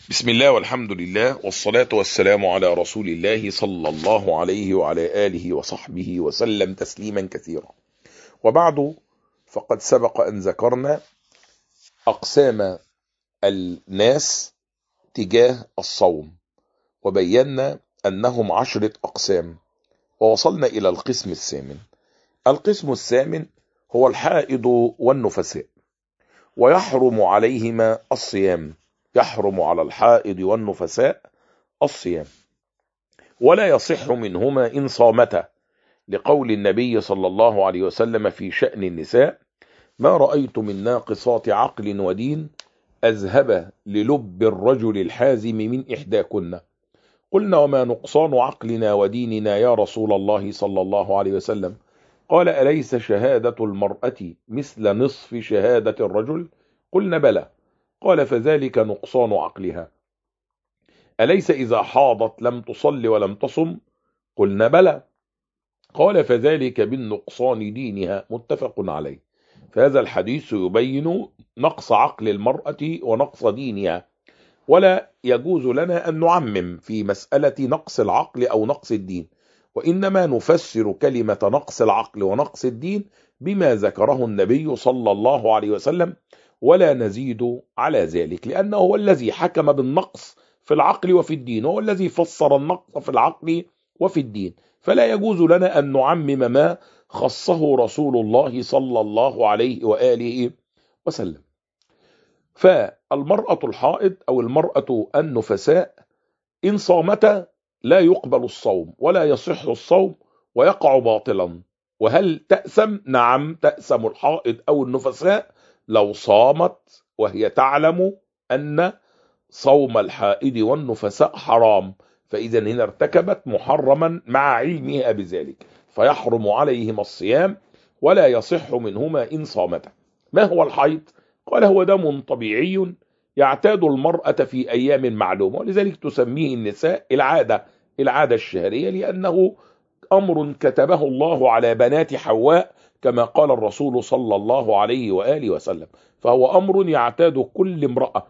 بسم الله والحمد لله والصلاة والسلام على رسول الله صلى الله عليه وعلى آله وصحبه وسلم تسليما كثيرا. وبعد، فقد سبق أن ذكرنا أقسام الناس تجاه الصوم، وبينا أنهم 10 أقسام، ووصلنا إلى القسم الثامن. القسم الثامن هو الحائض والنفساء، ويحرم عليهما الصيام. يحرم على الحائض والنفساء الصيام، ولا يصح منهما إن صامتا، لقول النبي صلى الله عليه وسلم في شأن النساء: ما رأيت من ناقصات عقل ودين أذهب للب الرجل الحازم من إحداكن. قلنا: وما نقصان عقلنا وديننا يا رسول الله صلى الله عليه وسلم؟ قال: أليس شهادة المرأة مثل نصف شهادة الرجل؟ قلنا: بلى. قال: فذلك نقصان عقلها. أليس إذا حاضت لم تصل ولم تصم؟ قلنا: بلى. قال: فذلك بالنقصان دينها. متفق عليه. فهذا الحديث يبين نقص عقل المرأة ونقص دينها، ولا يجوز لنا أن نعمم في مسألة نقص العقل أو نقص الدين، وإنما نفسر كلمة نقص العقل ونقص الدين بما ذكره النبي صلى الله عليه وسلم، ولا نزيد على ذلك، لأنه هو الذي حكم بالنقص في العقل وفي الدين، هو الذي فسر النقص في العقل وفي الدين، فلا يجوز لنا أن نعمم ما خصه رسول الله صلى الله عليه وآله وسلم. فالمرأة الحائض أو المرأة النفساء إن صامتا لا يقبل الصوم ولا يصح الصوم ويقع باطلا. وهل تأثم؟ نعم، تأثم الحائض أو النفساء لو صامت وهي تعلم أن صوم الحائض والنفساء حرام، فإذا هنا ارتكبت محرما مع علمها بذلك، فيحرم عليهما الصيام ولا يصح منهما إن صامتا. ما هو الحيض؟ قال: هو دم طبيعي يعتاد المرأة في أيام معلومة، ولذلك تسميه النساء العادة الشهرية، لأنه أمر كتبه الله على بنات حواء كما قال الرسول صلى الله عليه وآله وسلم، فهو أمر يعتاد كل امرأة.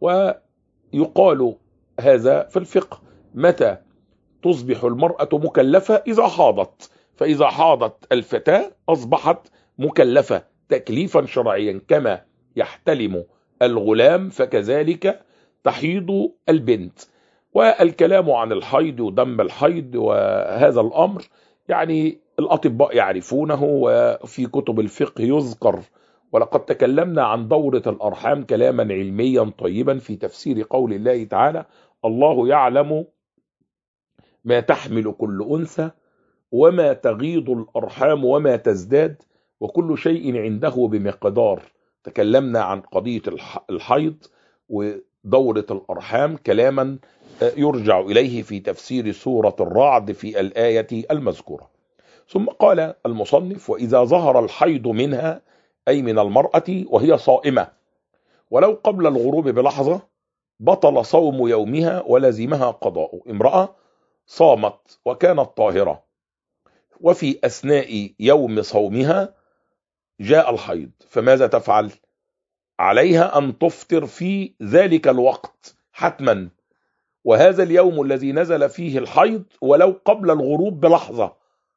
ويقال هذا في الفقه: متى تصبح المرأة مكلفة؟ إذا حاضت، فإذا حاضت الفتاة أصبحت مكلفة تكليفا شرعيا، كما يحتلم الغلام فكذلك تحيض البنت. والكلام عن الحيض ودم الحيض وهذا الأمر يعني الأطباء يعرفونه، وفي كتب الفقه يذكر. ولقد تكلمنا عن دورة الأرحام كلاما علميا طيبا في تفسير قول الله تعالى: الله يعلم ما تحمل كل أنثى وما تغيض الأرحام وما تزداد وكل شيء عنده بمقدار. تكلمنا عن قضية الحيض ودورة الأرحام كلاما يرجع إليه في تفسير سورة الرعد في الآية المذكورة. ثم قال المصنف: وإذا ظهر الحيض منها، أي من المرأة وهي صائمة، ولو قبل الغروب بلحظة، بطل صوم يومها ولزمها قضاء. امرأة صامت وكانت طاهرة، وفي أثناء يوم صومها جاء الحيض، فماذا تفعل؟ عليها أن تفطر في ذلك الوقت حتما، وهذا اليوم الذي نزل فيه الحيض ولو قبل الغروب بلحظة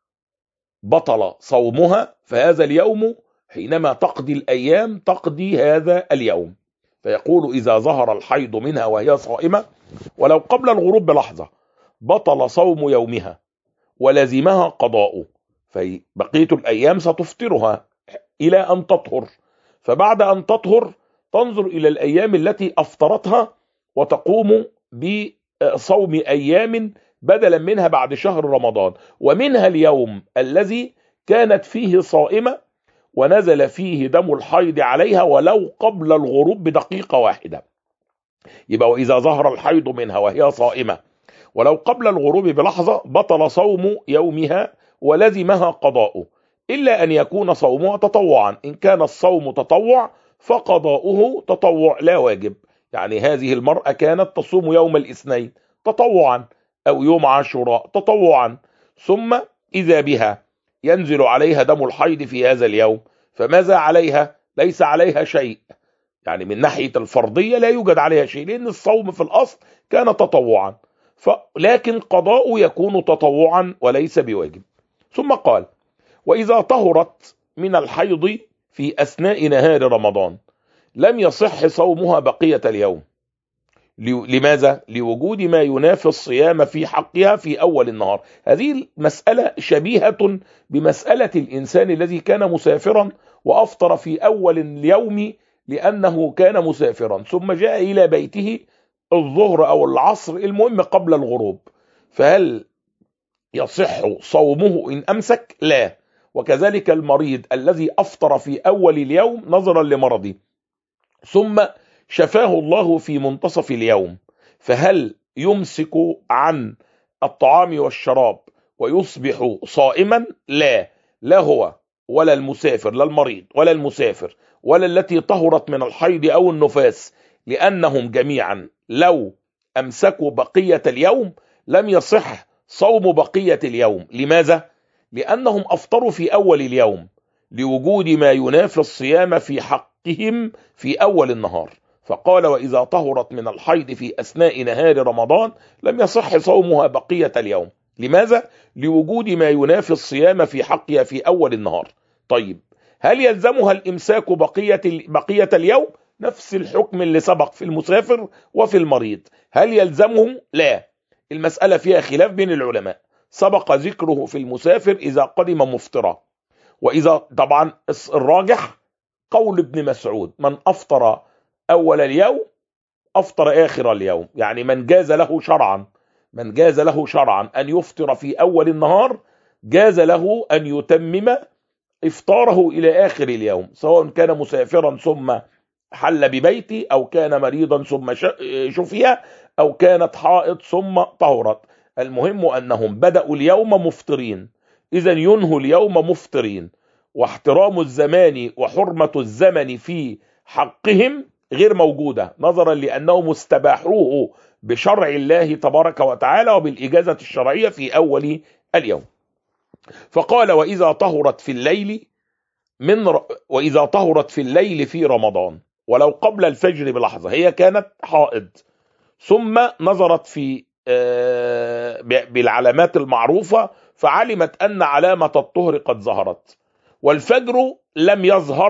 بطل صومها، فهذا اليوم حينما تقضي الأيام تقضي هذا اليوم. فيقول: إذا ظهر الحيض منها وهي صائمة ولو قبل الغروب بلحظة بطل صوم يومها ولزمها قضاء، فبقية الأيام ستفطرها إلى أن تطهر، فبعد أن تطهر تنظر إلى الأيام التي أفطرتها وتقوم بصوم أيام بدلا منها بعد شهر رمضان، ومنها اليوم الذي كانت فيه صائمة ونزل فيه دم الحيض عليها ولو قبل الغروب بدقيقة واحدة. يبقى وإذا ظهر الحيض منها وهي صائمة ولو قبل الغروب بلحظة بطل صوم يومها ولزمها قضاؤه، إلا أن يكون صومها تطوعا. إن كان الصوم تطوع فقضاؤه تطوع لا واجب. يعني هذه المرأة كانت تصوم يوم الاثنين تطوعا أو يوم عاشوراء تطوعا، ثم إذا بها ينزل عليها دم الحيض في هذا اليوم، فماذا عليها؟ ليس عليها شيء، يعني من ناحية الفرضية لا يوجد عليها شيء، لأن الصوم في الأصل كان تطوعا، لكن قضاء يكون تطوعا وليس بواجب. ثم قال: وإذا طهرت من الحيض في أثناء نهار رمضان لم يصح صومها بقية اليوم. لماذا؟ لوجود ما ينافي الصيام في حقها في أول النهار. هذه المسألة شبيهة بمسألة الإنسان الذي كان مسافرا وأفطر في أول اليوم لأنه كان مسافرا، ثم جاء إلى بيته الظهر أو العصر، المهم قبل الغروب، فهل يصح صومه إن أمسك؟ لا. وكذلك المريض الذي أفطر في أول اليوم نظرا لمرضه ثم شفاه الله في منتصف اليوم، فهل يمسك عن الطعام والشراب ويصبح صائما؟ لا. لا هو ولا المسافر، لا المريض ولا المسافر ولا التي طهرت من الحيض أو النفاس، لأنهم جميعا لو أمسكوا بقية اليوم لم يصح صوم بقية اليوم. لماذا؟ لأنهم أفطروا في أول اليوم لوجود ما ينافي الصيام في حقهم في أول النهار. فقال: وإذا طهرت من الحيض في أثناء نهار رمضان لم يصح صومها بقية اليوم. لماذا؟ لوجود ما ينافي الصيام في حقها في أول النهار. طيب، هل يلزمها الإمساك بقية اليوم؟ نفس الحكم اللي سبق في المسافر وفي المريض. هل يلزمهم؟ لا. المسألة فيها خلاف بين العلماء، سبق ذكره في المسافر إذا قدم مفطرا، وإذا طبعا الراجح قول ابن مسعود: من أفطر أول اليوم أفطر آخر اليوم. يعني من جاز له شرعا أن يفطر في أول النهار جاز له أن يتمم إفطاره إلى آخر اليوم، سواء كان مسافرا ثم حل ببيتي، أو كان مريضا ثم شفي، أو كانت حائض ثم طهرت. المهم أنهم بدأوا اليوم مفطرين، إذن ينهوا اليوم مفطرين، واحترام الزمان وحرمة الزمن في حقهم غير موجودة، نظرا لأنهم استباحوه بشرع الله تبارك وتعالى وبالإجازة الشرعية في أول اليوم. فقال: وإذا طهرت في الليل في رمضان ولو قبل الفجر بلحظة، هي كانت حائض ثم نظرت في بالعلامات المعروفة فعلمت أن علامة الطهر قد ظهرت والفجر لم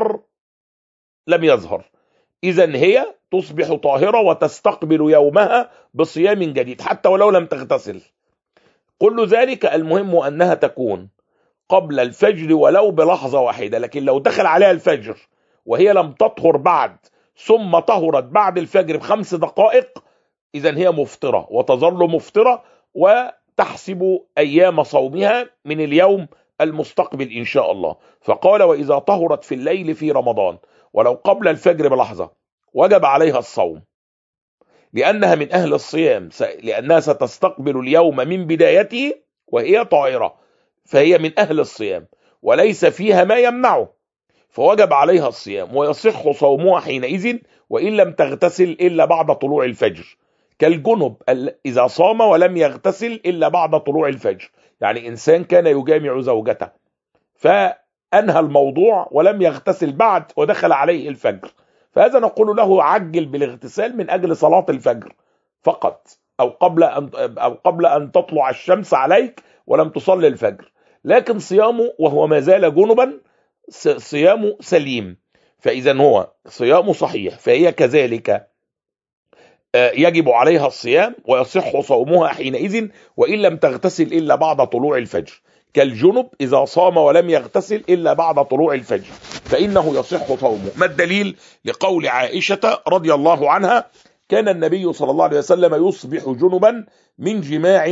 يظهر، إذن هي تصبح طاهرة وتستقبل يومها بصيام جديد حتى ولو لم تغتسل. كل ذلك المهم أنها تكون قبل الفجر ولو بلحظة واحدة، لكن لو دخل عليها الفجر وهي لم تطهر بعد ثم طهرت بعد الفجر ب5 دقائق، إذن هي مفطرة وتظل مفطرة وتحسب أيام صومها من اليوم المستقبل إن شاء الله. فقال: وإذا طهرت في الليل في رمضان ولو قبل الفجر بلحظة وجب عليها الصوم، لأنها من أهل الصيام، لأنها ستستقبل اليوم من بدايته وهي طاهرة، فهي من أهل الصيام وليس فيها ما يمنعه، فوجب عليها الصيام ويصح صومها حينئذ وإن لم تغتسل إلا بعد طلوع الفجر، كالجنب إذا صام ولم يغتسل إلا بعد طلوع الفجر. يعني إنسان كان يجامع زوجته فأنهى الموضوع ولم يغتسل بعد ودخل عليه الفجر، فهذا نقول له عجل بالاغتسال من أجل صلاة الفجر فقط، أو قبل أن تطلع الشمس عليك ولم تصلي الفجر، لكن صيامه وهو ما زال جنبا صيامه سليم، فإذا هو صيامه صحيح، فهي كذلك يجب عليها الصيام ويصح صومها حينئذ وإن لم تغتسل إلا بعد طلوع الفجر، كالجنب إذا صام ولم يغتسل إلا بعد طلوع الفجر فإنه يصح صومه. ما الدليل؟ لقول عائشة رضي الله عنها: كان النبي صلى الله عليه وسلم يصبح جنبا من جماع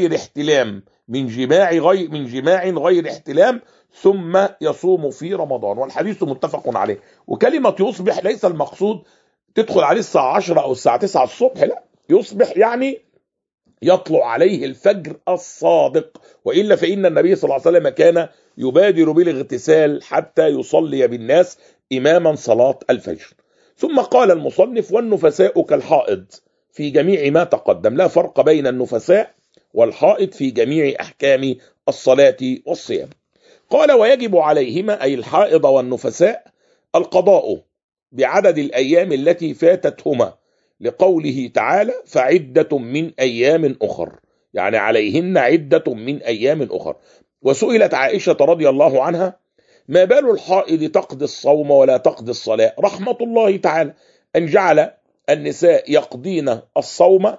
غير احتلام ثم يصوم في رمضان، والحديث متفق عليه. وكلمة يصبح ليس المقصود تدخل عليه الساعة 10 أو الساعة 9 الصبح، لا، يصبح يعني يطلع عليه الفجر الصادق، وإلا فإن النبي صلى الله عليه وسلم كان يبادر بالاغتسال حتى يصلي بالناس إماما صلاة الفجر. ثم قال المصنف: والنفساء كالحائض في جميع ما تقدم، لا فرق بين النفساء والحائض في جميع أحكام الصلاة والصيام. قال: ويجب عليهما أي الحائض والنفساء القضاء بعدد الأيام التي فاتتهما، لقوله تعالى فعدة من أيام أخر، يعني عليهن عدة من أيام أخر. وسئلت عائشة رضي الله عنها ما بال الحائض تقضي الصوم ولا تقضي الصلاة؟ رحمة الله تعالى أن جعل النساء يقضين الصوم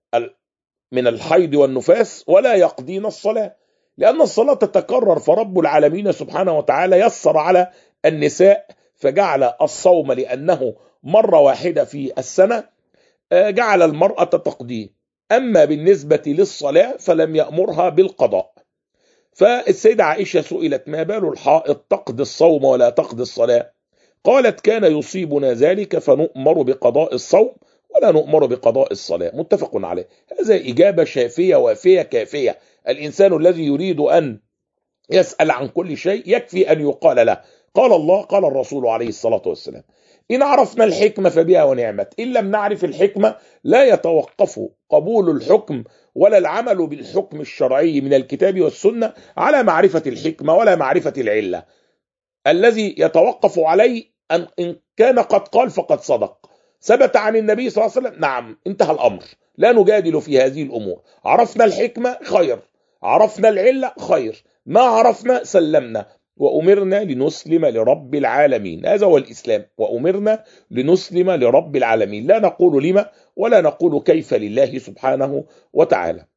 من الحيض والنفاس ولا يقضين الصلاة، لأن الصلاة تتكرر، فرب العالمين سبحانه وتعالى يسر على النساء فجعل الصوم لأنه مرة واحدة في السنة جعل المرأة تقضيه. أما بالنسبة للصلاة فلم يأمرها بالقضاء. فالسيدة عائشة سئلت ما بال الحائض تقضي الصوم ولا تقضي الصلاة؟ قالت كان يصيبنا ذلك فنؤمر بقضاء الصوم ولا نؤمر بقضاء الصلاة. متفق عليه. هذا إجابة شافية وافية كافية. الإنسان الذي يريد أن يسأل عن كل شيء يكفي أن يقال له قال الله قال الرسول عليه الصلاة والسلام. إن عرفنا الحكمة فبها ونعمت، إن لم نعرف الحكمة لا يتوقف قبول الحكم ولا العمل بالحكم الشرعي من الكتاب والسنة على معرفة الحكمة ولا معرفة العلة. الذي يتوقف عليه إن كان قد قال فقد صدق، ثبت عن النبي صلى الله عليه وسلم، نعم، انتهى الأمر، لا نجادل في هذه الأمور. عرفنا الحكمة خير، عرفنا العلة خير، ما عرفنا سلمنا. وأمرنا لنسلم لرب العالمين، هذا هو الإسلام، وأمرنا لنسلم لرب العالمين، لا نقول لما ولا نقول كيف لله سبحانه وتعالى.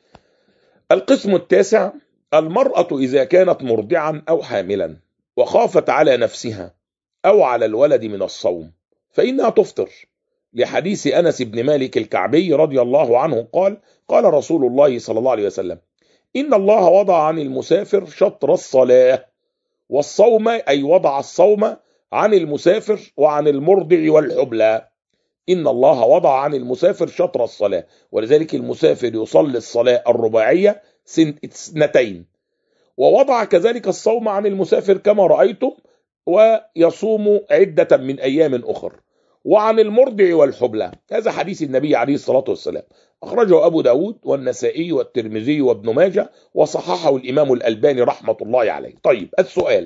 القسم التاسع: المرأة إذا كانت مرضعا أو حاملا وخافت على نفسها أو على الولد من الصوم فإنها تفطر، لحديث أنس بن مالك الكعبي رضي الله عنه قال قال رسول الله صلى الله عليه وسلم إن الله وضع عن المسافر شطر الصلاة والصوم، أي وضع الصوم عن المسافر وعن المرضع والحبلى. إن الله وضع عن المسافر شطر الصلاة، ولذلك المسافر يصلي الصلاة الرباعية سنتين، ووضع كذلك الصوم عن المسافر كما رأيتم، ويصوم عدة من أيام أخر، وعن المرضع والحبلى. هذا حديث النبي عليه الصلاة والسلام، أخرجه أبو داود والنسائي والترمذي وابن ماجه، وصححه الإمام الألباني رحمة الله عليه. طيب السؤال: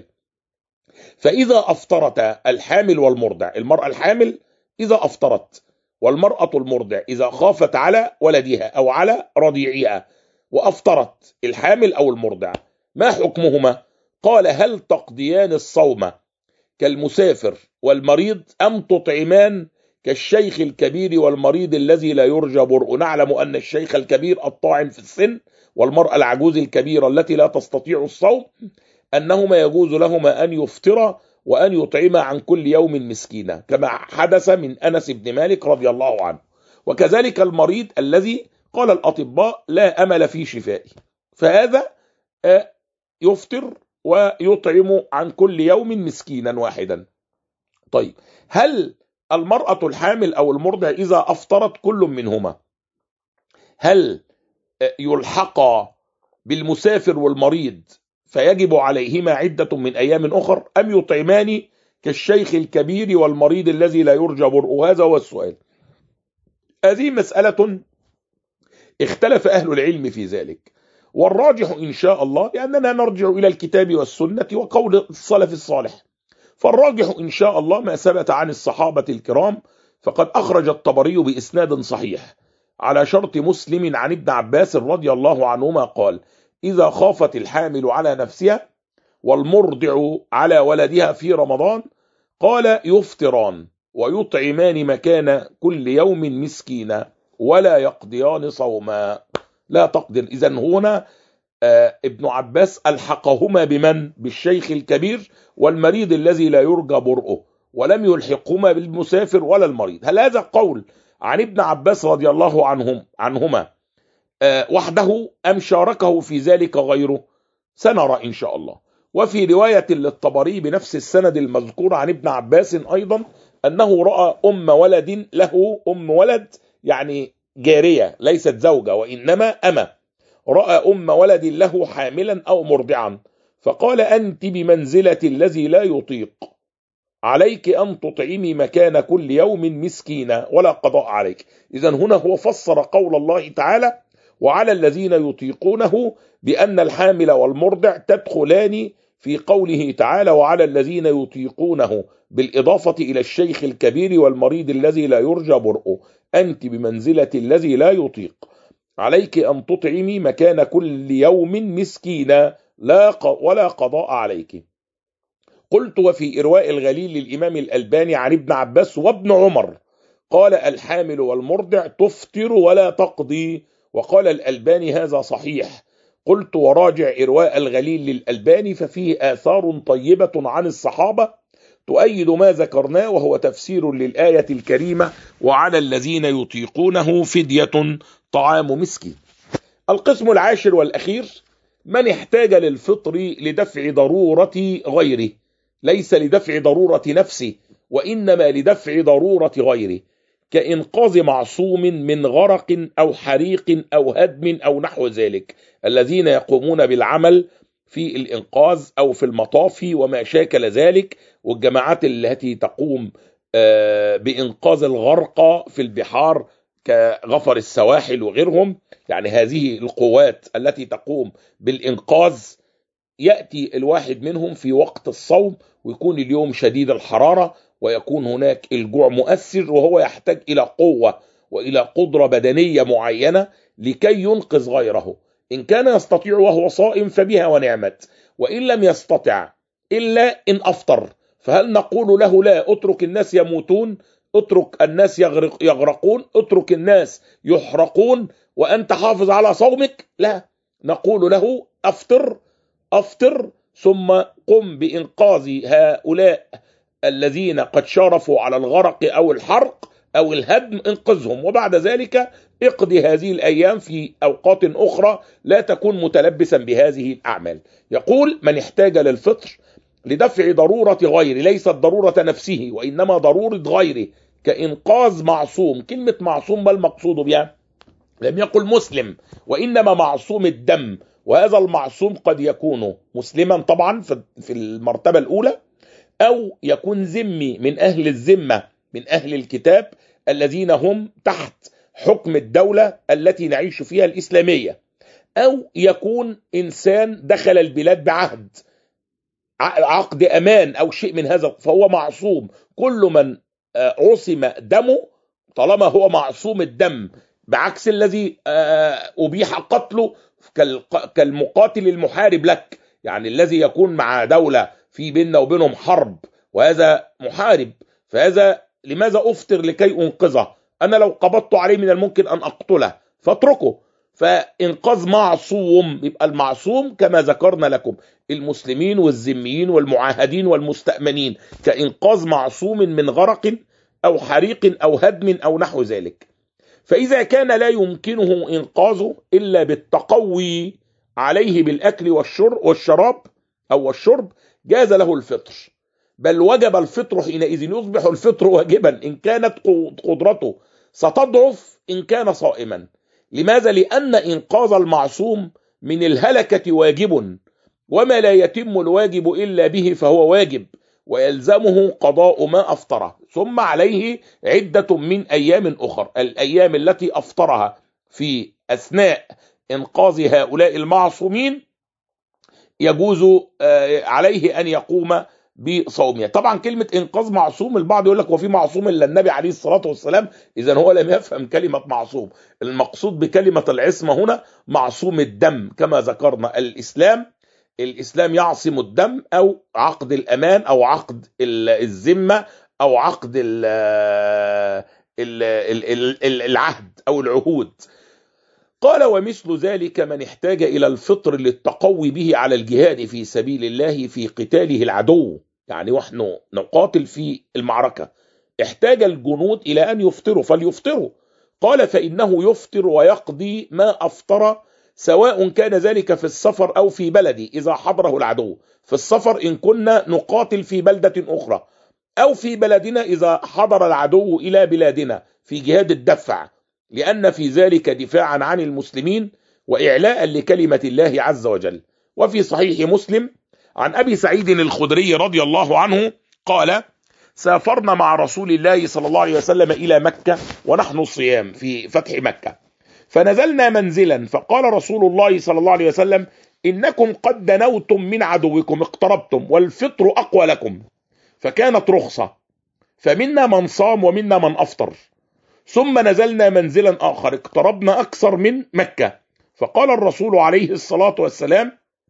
فإذا أفطرت الحامل والمرضع، المرأة الحامل إذا أفطرت والمرأة المرضع إذا خافت على ولدها أو على رضيعها وأفطرت الحامل أو المرضع، ما حكمهما؟ قال: هل تقضيان الصوم كالمسافر والمريض أم تطعمان كالشيخ الكبير والمريض الذي لا يرجى برؤه؟ نعلم أن الشيخ الكبير الطاعن في السن والمرأة العجوز الكبيرة التي لا تستطيع الصوم أنهما يجوز لهما أن يفطر وأن يطعم عن كل يوم مسكينا، كما حدث من أنس بن مالك رضي الله عنه. وكذلك المريض الذي قال الأطباء لا أمل في شفائه، فهذا يفطر ويطعم عن كل يوم مسكينا واحدا. طيب، هل المرأة الحامل أو المرضع إذا أفطرت كل منهما هل يلحق بالمسافر والمريض فيجب عليهما عدة من أيام أخر، أم يطعمان كالشيخ الكبير والمريض الذي لا يرجى برؤه؟ هذا هو السؤال. هذه مسألة اختلف أهل العلم في ذلك، والراجح إن شاء الله لأننا نرجع إلى الكتاب والسنة وقول السلف الصالح، فالراجح إن شاء الله ما ثبت عن الصحابة الكرام. فقد أخرج الطبري بإسناد صحيح على شرط مسلم عن ابن عباس رضي الله عنهما قال: إذا خافت الحامل على نفسها والمرضع على ولدها في رمضان قال يفطران ويطعمان مكان كل يوم مسكينا ولا يقضيان صوما. لا تقدر. إذن هنا ابن عباس ألحقهما بمن؟ بالشيخ الكبير والمريض الذي لا يرجى برؤه، ولم يلحقهما بالمسافر ولا المريض. هل هذا قول عن ابن عباس رضي الله عنهما وحده أم شاركه في ذلك غيره؟ سنرى إن شاء الله. وفي رواية للطبري بنفس السند المذكور عن ابن عباس أيضا أنه رأى أم ولد له، أم ولد يعني جارية ليست زوجة وإنما أمة، رأى أم ولد له حاملا أو مرضعا فقال: أنت بمنزلة الذي لا يطيق، عليك أن تطعمي مكان كل يوم مسكينا ولا قضاء عليك. إذن هنا هو فسر قول الله تعالى: وعلى الذين يطيقونه بأن الحامل والمرضع تدخلان في قوله تعالى: وعلى الذين يطيقونه، بالإضافة إلى الشيخ الكبير والمريض الذي لا يرجى برؤه، أنت بمنزلة الذي لا يطيق، عليك أن تطعمي مكان كل يوم مسكينا ولا قضاء عليك. قلت: وفي إرواء الغليل للإمام الألباني عن ابن عباس وابن عمر قال: الحامل والمرضع تفطر ولا تقضي. وقال الألباني: هذا صحيح. قلت: وراجع إرواء الغليل للألباني ففيه آثار طيبة عن الصحابة تؤيد ما ذكرناه، وهو تفسير للآية الكريمة: وعلى الذين يطيقونه فدية طعام مسكين. القسم العاشر والأخير: من احتاج للفطر لدفع ضرورة غيره، ليس لدفع ضرورة نفسه، وإنما لدفع ضرورة غيره، كإنقاذ معصوم من غرق أو حريق أو هدم أو نحو ذلك، الذين يقومون بالعمل في الإنقاذ أو في المطافي وما شاكل ذلك، والجماعات التي تقوم بإنقاذ الغرق في البحار كغفر السواحل وغيرهم. يعني هذه القوات التي تقوم بالإنقاذ يأتي الواحد منهم في وقت الصوم، ويكون اليوم شديد الحرارة، ويكون هناك الجوع مؤثر، وهو يحتاج إلى قوة وإلى قدرة بدنية معينة لكي ينقذ غيره. إن كان يستطيع وهو صائم فبها ونعمت، وإن لم يستطع إلا إن أفطر، فهل نقول له: لا، اترك الناس يموتون، اترك الناس يغرقون، اترك الناس يحرقون وأنت حافظ على صومك؟ لا، نقول له: أفطر ثم قم بإنقاذ هؤلاء الذين قد شارفوا على الغرق أو الحرق أو الهدم، انقذهم، وبعد ذلك اقضي هذه الأيام في أوقات أخرى لا تكون متلبسا بهذه الأعمال. يقول: من احتاج للفطر لدفع ضرورة غيره، ليست ضرورة نفسه وإنما ضرورة غيره، كإنقاذ معصوم. كلمة معصوم ما المقصود بها؟ لم يقل مسلم، وإنما معصوم الدم، وهذا المعصوم قد يكون مسلما طبعا في المرتبة الأولى، أو يكون ذمي من أهل الذمة من أهل الكتاب الذين هم تحت حكم الدولة التي نعيش فيها الإسلامية، أو يكون إنسان دخل البلاد بعهد عقد أمان أو شيء من هذا، فهو معصوم. كل من عصم دمه طالما هو معصوم الدم، بعكس الذي أبيح قتله كالمقاتل المحارب لك، يعني الذي يكون مع دولة في بيننا وبينهم حرب وهذا محارب، فهذا لماذا أفطر لكي أنقذه؟ أنا لو قبضت عليه من الممكن أن أقتله، فاتركه. فإنقاذ معصوم، يبقى المعصوم كما ذكرنا لكم المسلمين والذميين والمعاهدين والمستأمنين، كإنقاذ معصوم من غرق أو حريق أو هدم أو نحو ذلك. فإذا كان لا يمكنه إنقاذه إلا بالتقوي عليه بالأكل والشراب أو الشرب، جاز له الفطر، بل وجب الفطر حينئذ. يصبح الفطر واجبا إن كانت قدرته ستضعف إن كان صائما. لماذا؟ لأن إنقاذ المعصوم من الهلكة واجب، وما لا يتم الواجب إلا به فهو واجب، ويلزمه قضاء ما أفطره، ثم عليه عدة من أيام أخر. الأيام التي أفطرها في أثناء إنقاذ هؤلاء المعصومين يجوز عليه أن يقوم بصومها. طبعا كلمة إنقاذ معصوم، البعض يقول لك وفي معصوم إلا النبي عليه الصلاة والسلام، إذن هو لم يفهم كلمة معصوم. المقصود بكلمة العصمة هنا معصوم الدم، كما ذكرنا الإسلام يعصم الدم، أو عقد الأمان، أو عقد الذمة، أو عقد العهد أو العهود. قال: ومثل ذلك من احتاج إلى الفطر للتقوي به على الجهاد في سبيل الله في قتاله العدو، يعني ونحن نقاتل في المعركة احتاج الجنود إلى أن يفطروا فليفطروا. قال: فإنه يفطر ويقضي ما أفطر، سواء كان ذلك في السفر أو في بلدي إذا حضره العدو. في السفر إن كنا نقاتل في بلدة أخرى، أو في بلدنا إذا حضر العدو إلى بلادنا في جهاد الدفع، لأن في ذلك دفاعا عن المسلمين وإعلاء لكلمة الله عز وجل. وفي صحيح مسلم عن أبي سعيد الخدري رضي الله عنه قال: سافرنا مع رسول الله صلى الله عليه وسلم إلى مكة ونحن صيام في فتح مكة، فنزلنا منزلا، فقال رسول الله صلى الله عليه وسلم: إنكم قد دنوتم من عدوكم اقتربتم والفطر أقوى لكم، فكانت رخصة، فمنا من صام ومنا من أفطر. ثم نزلنا منزلا آخر اقتربنا أكثر من مكة، فقال الرسول عليه الصلاة والسلام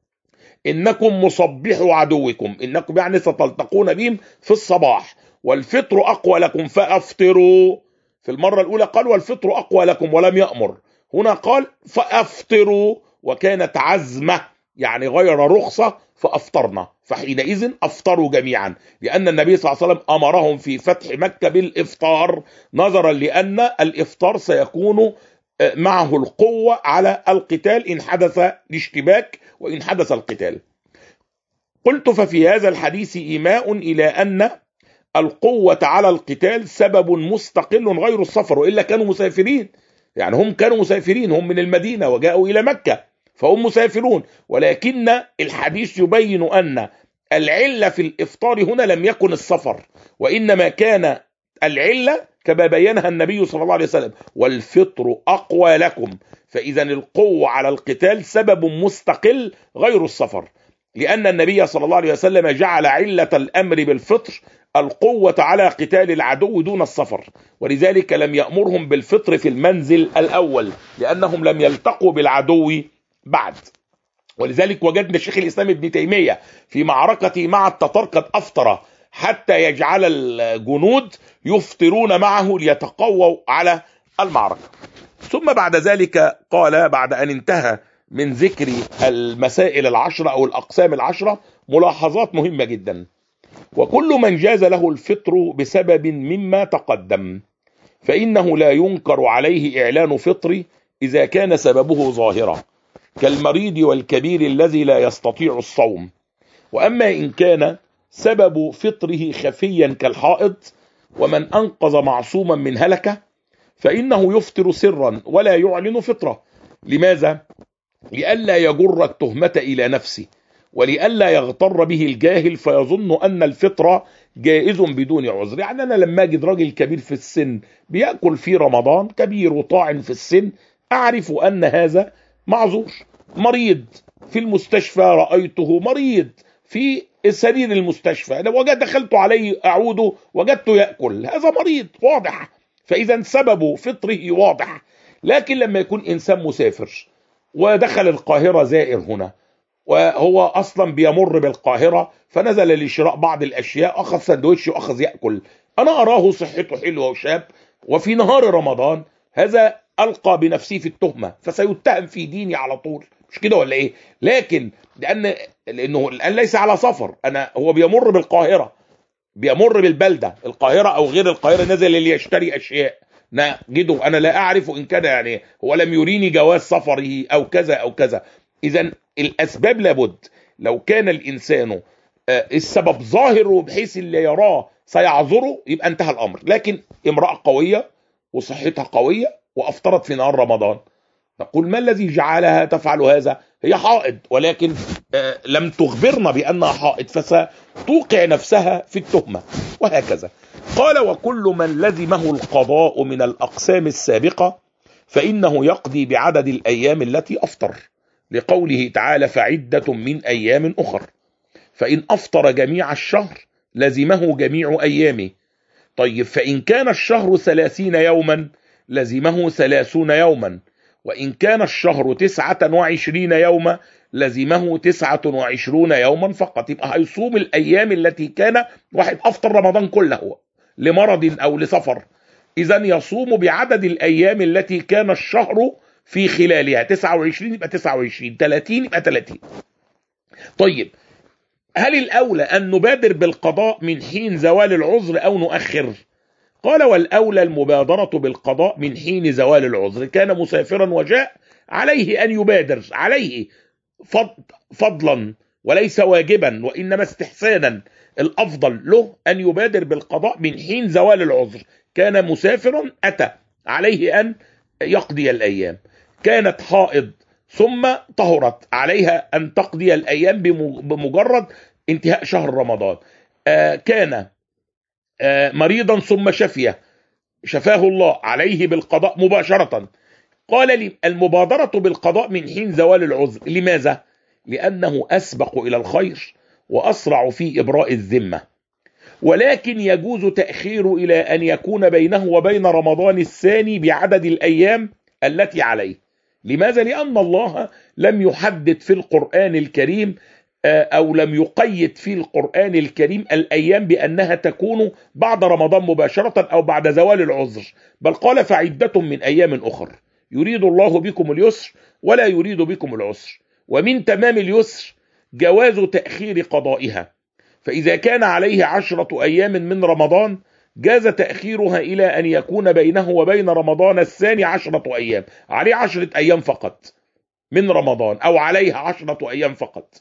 إنكم مصبحوا عدوكم، إنكم يعني ستلتقون بهم في الصباح، والفطر أقوى لكم فأفطروا. في المرة الأولى قال والفطر أقوى لكم ولم يأمر، هنا قال فأفطروا، وكانت عزمة يعني غير رخصة فأفطرنا، فحينئذ أفطروا جميعا، لأن النبي صلى الله عليه وسلم أمرهم في فتح مكة بالإفطار، نظرا لأن الإفطار سيكون معه القوة على القتال إن حدث الاشتباك وإن حدث القتال. قلت ففي هذا الحديث إيماء إلى أن القوة على القتال سبب مستقل غير السفر، وإلا كانوا مسافرين، يعني هم كانوا مسافرين، هم من المدينة وجاءوا إلى مكة فهم مسافرون، ولكن الحديث يبين أن العلة في الإفطار هنا لم يكن السفر، وإنما كان العلة كما بينها النبي صلى الله عليه وسلم والفطر أقوى لكم، فإذا القوة على القتال سبب مستقل غير السفر، لأن النبي صلى الله عليه وسلم جعل علة الأمر بالفطر القوة على قتال العدو دون السفر، ولذلك لم يأمرهم بالفطر في المنزل الأول لأنهم لم يلتقوا بالعدو بعد. ولذلك وجدنا شيخ الإسلام ابن تيمية في معركته مع التتار قد أفطر حتى يجعل الجنود يفطرون معه ليتقووا على المعركة. ثم بعد ذلك قال بعد أن انتهى من ذكر المسائل العشرة أو الأقسام العشرة ملاحظات مهمة جدا: وكل من جاز له الفطر بسبب مما تقدم فإنه لا ينكر عليه إعلان فطره إذا كان سببه ظاهرا، كالمريض والكبير الذي لا يستطيع الصوم. وأما إن كان سبب فطره خفيا كالحائض ومن أنقذ معصوما من هلكة فإنه يفطر سرا ولا يعلن فطره. لماذا؟ لئلا يجر التهمة إلى نفسه، ولئلا يغتر به الجاهل فيظن أن الفطرة جائز بدون عذر. يعني أنا لما أجد راجل كبير في السن بيأكل في رمضان، كبير وطاعن في السن، أعرف أن هذا معذور. مريض في المستشفى رأيته مريض في سرير المستشفى، لو دخلت عليه أعوده وجدته يأكل، هذا مريض واضح، فإذا سبب فطره واضح. لكن لما يكون إنسان مسافر ودخل القاهرة زائر هنا، وهو أصلا بيمر بالقاهرة فنزل لشراء بعض الأشياء، أخذ سندوتش وأخذ يأكل، أنا أراه صحته حلوة وشاب وفي نهار رمضان، هذا ألقى بنفسه في التهمة فسيتهم في ديني على طول، مش كده ولا إيه؟ لكن لأنه الآن ليس على سفر، هو بيمر بالقاهرة، بيمر بالبلدة القاهرة أو غير القاهرة، نزل ليشتري أشياء نجده، أنا لا أعرف إن كان يعني هو لم يريني جواز سفره أو كذا أو كذا. إذا الأسباب لابد، لو كان الإنسان السبب ظاهر وبحيث اللي يراه سيعذره يبقى انتهى الأمر. لكن امرأة قوية وصحتها قوية وأفطرت في نهار رمضان، نقول ما الذي جعلها تفعل هذا؟ هي حائض، ولكن لم تخبرنا بأنها حائض فستوقع نفسها في التهمة، وهكذا. قال وكل من لزمه القضاء من الأقسام السابقة فإنه يقضي بعدد الأيام التي أفطر، لقوله تعالى فعدة من أيام أخر. فإن أفطر جميع الشهر لزمه جميع أيامه. طيب فإن كان الشهر 30 يوما لزمه 30 يوما، وإن كان الشهر 29 يوما لزمه 29 يوما فقط. يبقى هيصوم الأيام التي كان واحد أفطر رمضان كله لمرض أو لسفر، إذن يصوم بعدد الأيام التي كان الشهر في خلالها، 29 يبقى 29، 30 يبقى 30. طيب هل الأولى أن نبادر بالقضاء من حين زوال العذر أو نؤخر؟ قال والأولى المبادرة بالقضاء من حين زوال العذر. كان مسافرا وجاء، عليه أن يبادر، عليه فضلا وليس واجبا وإنما استحسانا، الأفضل له أن يبادر بالقضاء من حين زوال العذر. كان مسافرا أتى، عليه أن يقضي الأيام. كانت حائض ثم طهرت، عليها أن تقضي الأيام بمجرد انتهاء شهر رمضان. كان مريضا ثم شفاه الله، عليه بالقضاء مباشرة. قال لي المبادرة بالقضاء من حين زوال العذر. لماذا؟ لأنه أسبق إلى الخير وأسرع في إبراء الذمة، ولكن يجوز تأخير إلى أن يكون بينه وبين رمضان الثاني بعدد الأيام التي عليه. لماذا؟ لأن الله لم يحدد في القرآن الكريم أو لم يقيد في القرآن الكريم الأيام بأنها تكون بعد رمضان مباشرة أو بعد زوال العذر، بل قال فعدة من أيام أخر يريد الله بكم اليسر ولا يريد بكم العسر، ومن تمام اليسر جواز تأخير قضائها، فإذا كان عليه 10 أيام من رمضان جاز تأخيرها إلى أن يكون بينه وبين رمضان الثاني 10 أيام، عليه 10 أيام فقط من رمضان أو عليها 10 أيام فقط،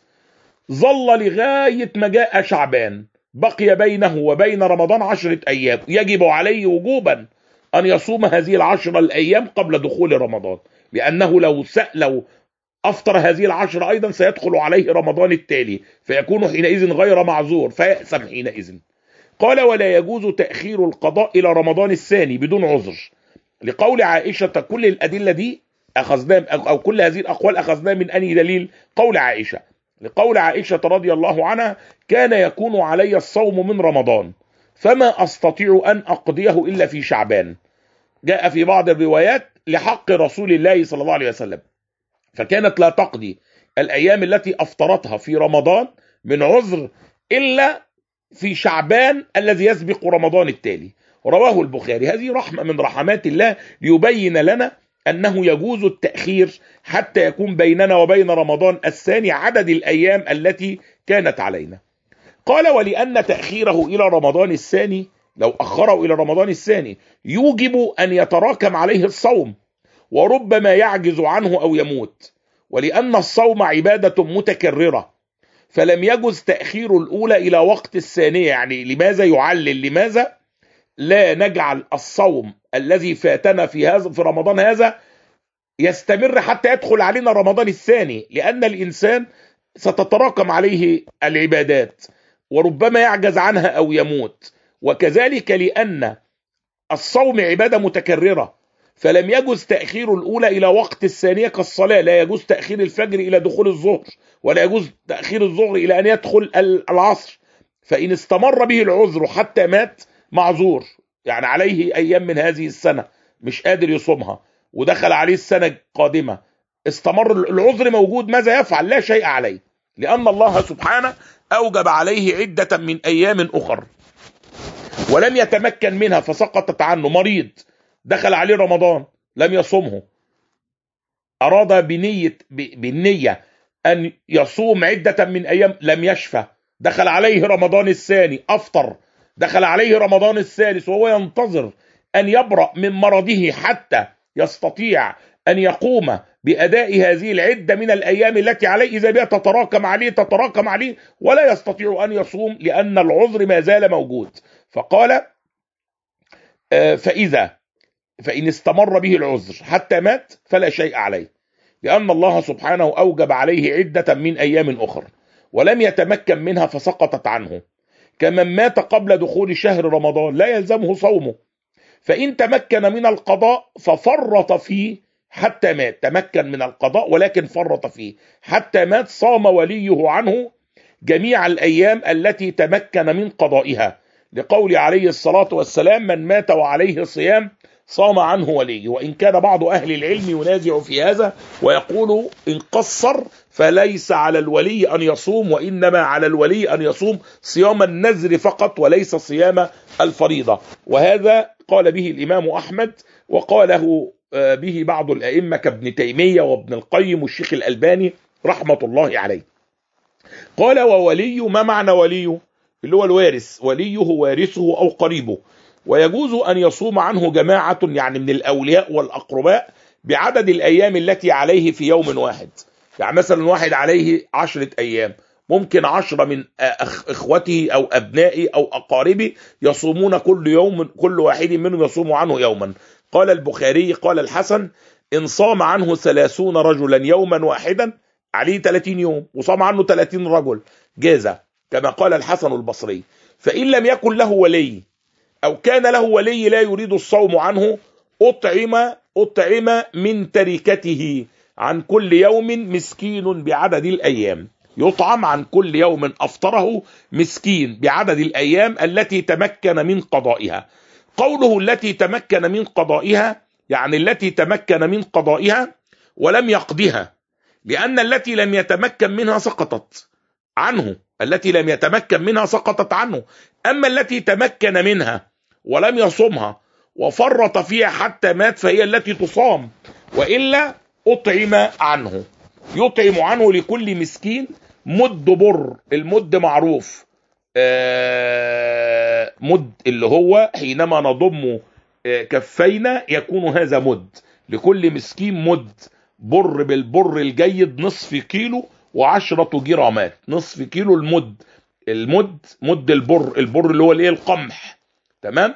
ظل لغاية ما جاء شعبان بقي بينه وبين رمضان 10 أيام، يجب عليه وجوبا أن يصوم هذه 10 الأيام قبل دخول رمضان، لأنه لو أفطر هذه 10 أيضا سيدخل عليه رمضان التالي فيكون حينئذ غير معذور فيأثم حينئذ. قال ولا يجوز تأخير القضاء إلى رمضان الثاني بدون عذر، لقول عائشة. كل الأدلة دي أخذناه أو كل هذه الأقوال أخذناه من أي دليل؟ قول عائشة، لقول عائشة رضي الله عنها كان يكون علي الصوم من رمضان فما أستطيع أن أقضيه إلا في شعبان. جاء في بعض الروايات لحق رسول الله صلى الله عليه وسلم، فكانت لا تقضي الأيام التي أفطرتها في رمضان من عذر إلا في شعبان الذي يسبق رمضان التالي. رواه البخاري. هذه رحمة من رحمات الله ليبين لنا أنه يجوز التأخير حتى يكون بيننا وبين رمضان الثاني عدد الأيام التي كانت علينا. قال ولأن تأخيره إلى رمضان الثاني لو أخره إلى رمضان الثاني يوجب أن يتراكم عليه الصوم وربما يعجز عنه أو يموت، ولأن الصوم عبادة متكررة فلم يجز تأخير الأولى إلى وقت الثانية. يعني لماذا يعلل؟ لماذا لا نجعل الصوم الذي فاتنا في رمضان هذا يستمر حتى يدخل علينا رمضان الثاني؟ لأن الإنسان ستتراكم عليه العبادات وربما يعجز عنها أو يموت، وكذلك لأن الصوم عبادة متكررة فلم يجوز تأخير الأولى إلى وقت الثانية كالصلاة، لا يجوز تأخير الفجر إلى دخول الظهر ولا يجوز تأخير الظهر إلى أن يدخل العصر، فإن استمر به العذر حتى مات معذور، يعني عليه أيام من هذه السنة مش قادر يصومها ودخل عليه السنة القادمة استمر العذر موجود، ماذا يفعل؟ لا شيء عليه، لأن الله سبحانه أوجب عليه عدة من أيام أخر ولم يتمكن منها فسقطت عنه. مريض دخل عليه رمضان لم يصومه، أراد بالنية أن يصوم عدة من أيام لم يشفى، دخل عليه رمضان الثاني أفطر، دخل عليه رمضان الثالث وهو ينتظر أن يبرأ من مرضه حتى يستطيع أن يقوم بأداء هذه العدة من الأيام التي عليه، إذا بها تتراكم عليه ولا يستطيع أن يصوم لأن العذر ما زال موجود. فقال فإن استمر به العذر حتى مات فلا شيء عليه، لأن الله سبحانه أوجب عليه عدة من أيام أخرى ولم يتمكن منها فسقطت عنه، كمن مات قبل دخول شهر رمضان لا يلزمه صومه، فإن تمكن من القضاء ففرط فيه حتى مات، تمكن من القضاء ولكن فرط فيه حتى مات، صام وليه عنه جميع الأيام التي تمكن من قضائها، لقول عليه الصلاة والسلام من مات وعليه صيام صام عنه وليه. وإن كان بعض أهل العلم ينازع في هذا ويقول إن قصر فليس على الولي أن يصوم، وإنما على الولي أن يصوم صيام النذر فقط وليس صيام الفريضة، وهذا قال به الإمام أحمد وقاله به بعض الأئمة كابن تيمية وابن القيم والشيخ الألباني رحمة الله عليه. قال وولي، ما معنى وليه؟ اللي هو الوارث، وليه وارثه أو قريبه، ويجوز أن يصوم عنه جماعة يعني من الأولياء والأقرباء بعدد الأيام التي عليه في يوم واحد. يعني مثلا واحد عليه 10 أيام، ممكن 10 من إخوته أو أبنائه أو أقاربه يصومون كل يوم، كل واحد منهم يصوم عنه يوما. قال البخاري قال الحسن إن صام عنه 30 رجلا يوما واحدا عليه 30 يوم، وصام عنه 30 رجل جازة، كما قال الحسن البصري. فإن لم يكن له ولي أو كان له ولي لا يريد الصوم عنه أطعم من تركته عن كل يوم مسكين بعدد الأيام. يطعم عن كل يوم أفطره مسكين بعدد الأيام التي تمكن من قضائها. قوله التي تمكن من قضائها يعني التي تمكن من قضائها ولم يقضها، لأن التي لم يتمكن منها سقطت عنه، التي لم يتمكن منها سقطت عنه. أما التي تمكن منها ولم يصمها وفرط فيها حتى مات فهي التي تصام، وإلا أطعم عنه. يطعم عنه لكل مسكين مد بر. المد معروف، مد اللي هو حينما نضم كفينا يكون هذا مد. لكل مسكين مد بر بالبر الجيد نصف كيلو و10 جرامات. نصف كيلو المد مد البر اللي هو الايه القمح، تمام،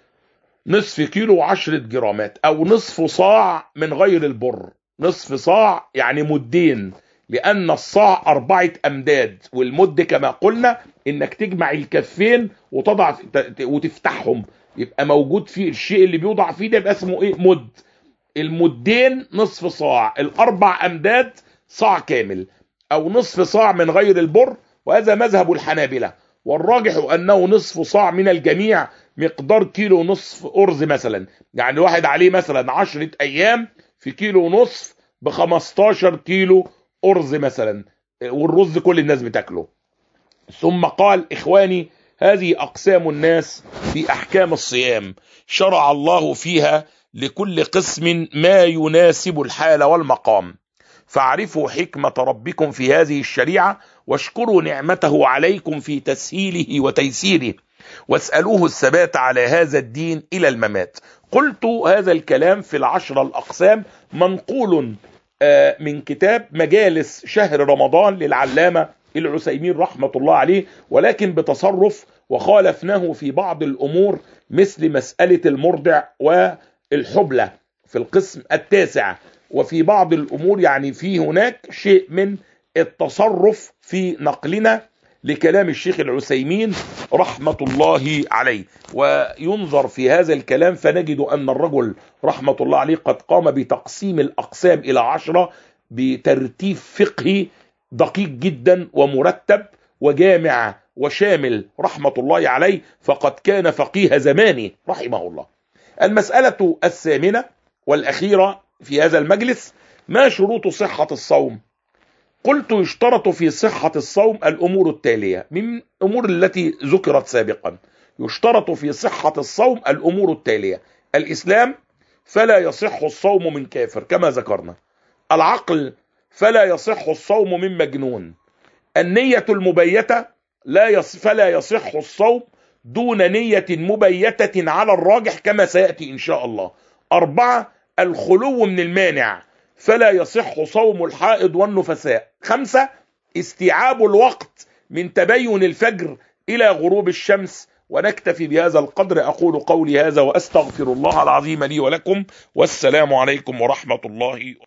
نصف كيلو و10 جرامات، او نصف صاع من غير البر. نصف صاع يعني مدين، لان الصاع 4 امداد، والمد كما قلنا انك تجمع الكفين وتضع وتفتحهم، يبقى موجود فيه الشيء اللي بيوضع فيه ده يبقى اسمه ايه؟ مد. المدين نصف صاع، ال4 امداد صاع كامل، او نصف صاع من غير البر، وهذا مذهب الحنابلة. والراجح انه نصف صاع من الجميع مقدار كيلو ونصف ارز مثلا. يعني واحد عليه مثلا 10 ايام في كيلو ونصف ب15 كيلو ارز مثلا، والرز كل الناس بتاكله. ثم قال: اخواني، هذه اقسام الناس في احكام الصيام، شرع الله فيها لكل قسم ما يناسب الحال والمقام، فاعرفوا حكمة ربكم في هذه الشريعة، واشكروا نعمته عليكم في تسهيله وتيسيره، واسألوه الثبات على هذا الدين إلى الممات. قلت هذا الكلام في 10 الأقسام منقول من كتاب مجالس شهر رمضان للعلامة العثيمين رحمة الله عليه، ولكن بتصرف وخالفناه في بعض الأمور، مثل مسألة المرضع والحبلة في القسم 9، وفي بعض الأمور يعني في هناك شيء من التصرف في نقلنا لكلام الشيخ العثيمين رحمة الله عليه. وينظر في هذا الكلام فنجد أن الرجل رحمة الله عليه قد قام بتقسيم الأقسام إلى 10 بترتيب فقهي دقيق جدا ومرتب وجامع وشامل رحمة الله عليه، فقد كان فقيه زمانه رحمه الله. المسألة 8 والأخيرة في هذا المجلس: ما شروط صحة الصوم؟ قلت: يشترط في صحة الصوم الأمور التالية من أمور التي ذكرت سابقا. يشترط في صحة الصوم الأمور التالية: الإسلام، فلا يصح الصوم من كافر كما ذكرنا. العقل، فلا يصح الصوم من مجنون. النية المبيتة، فلا يصح الصوم دون نية مبيتة على الراجح كما سيأتي إن شاء الله. 4 الخلو من المانع، فلا يصح صوم الحائض والنفساء. 5 استيعاب الوقت من تبين الفجر إلى غروب الشمس. ونكتفي بهذا القدر. أقول قولي هذا وأستغفر الله العظيم لي ولكم، والسلام عليكم ورحمة الله.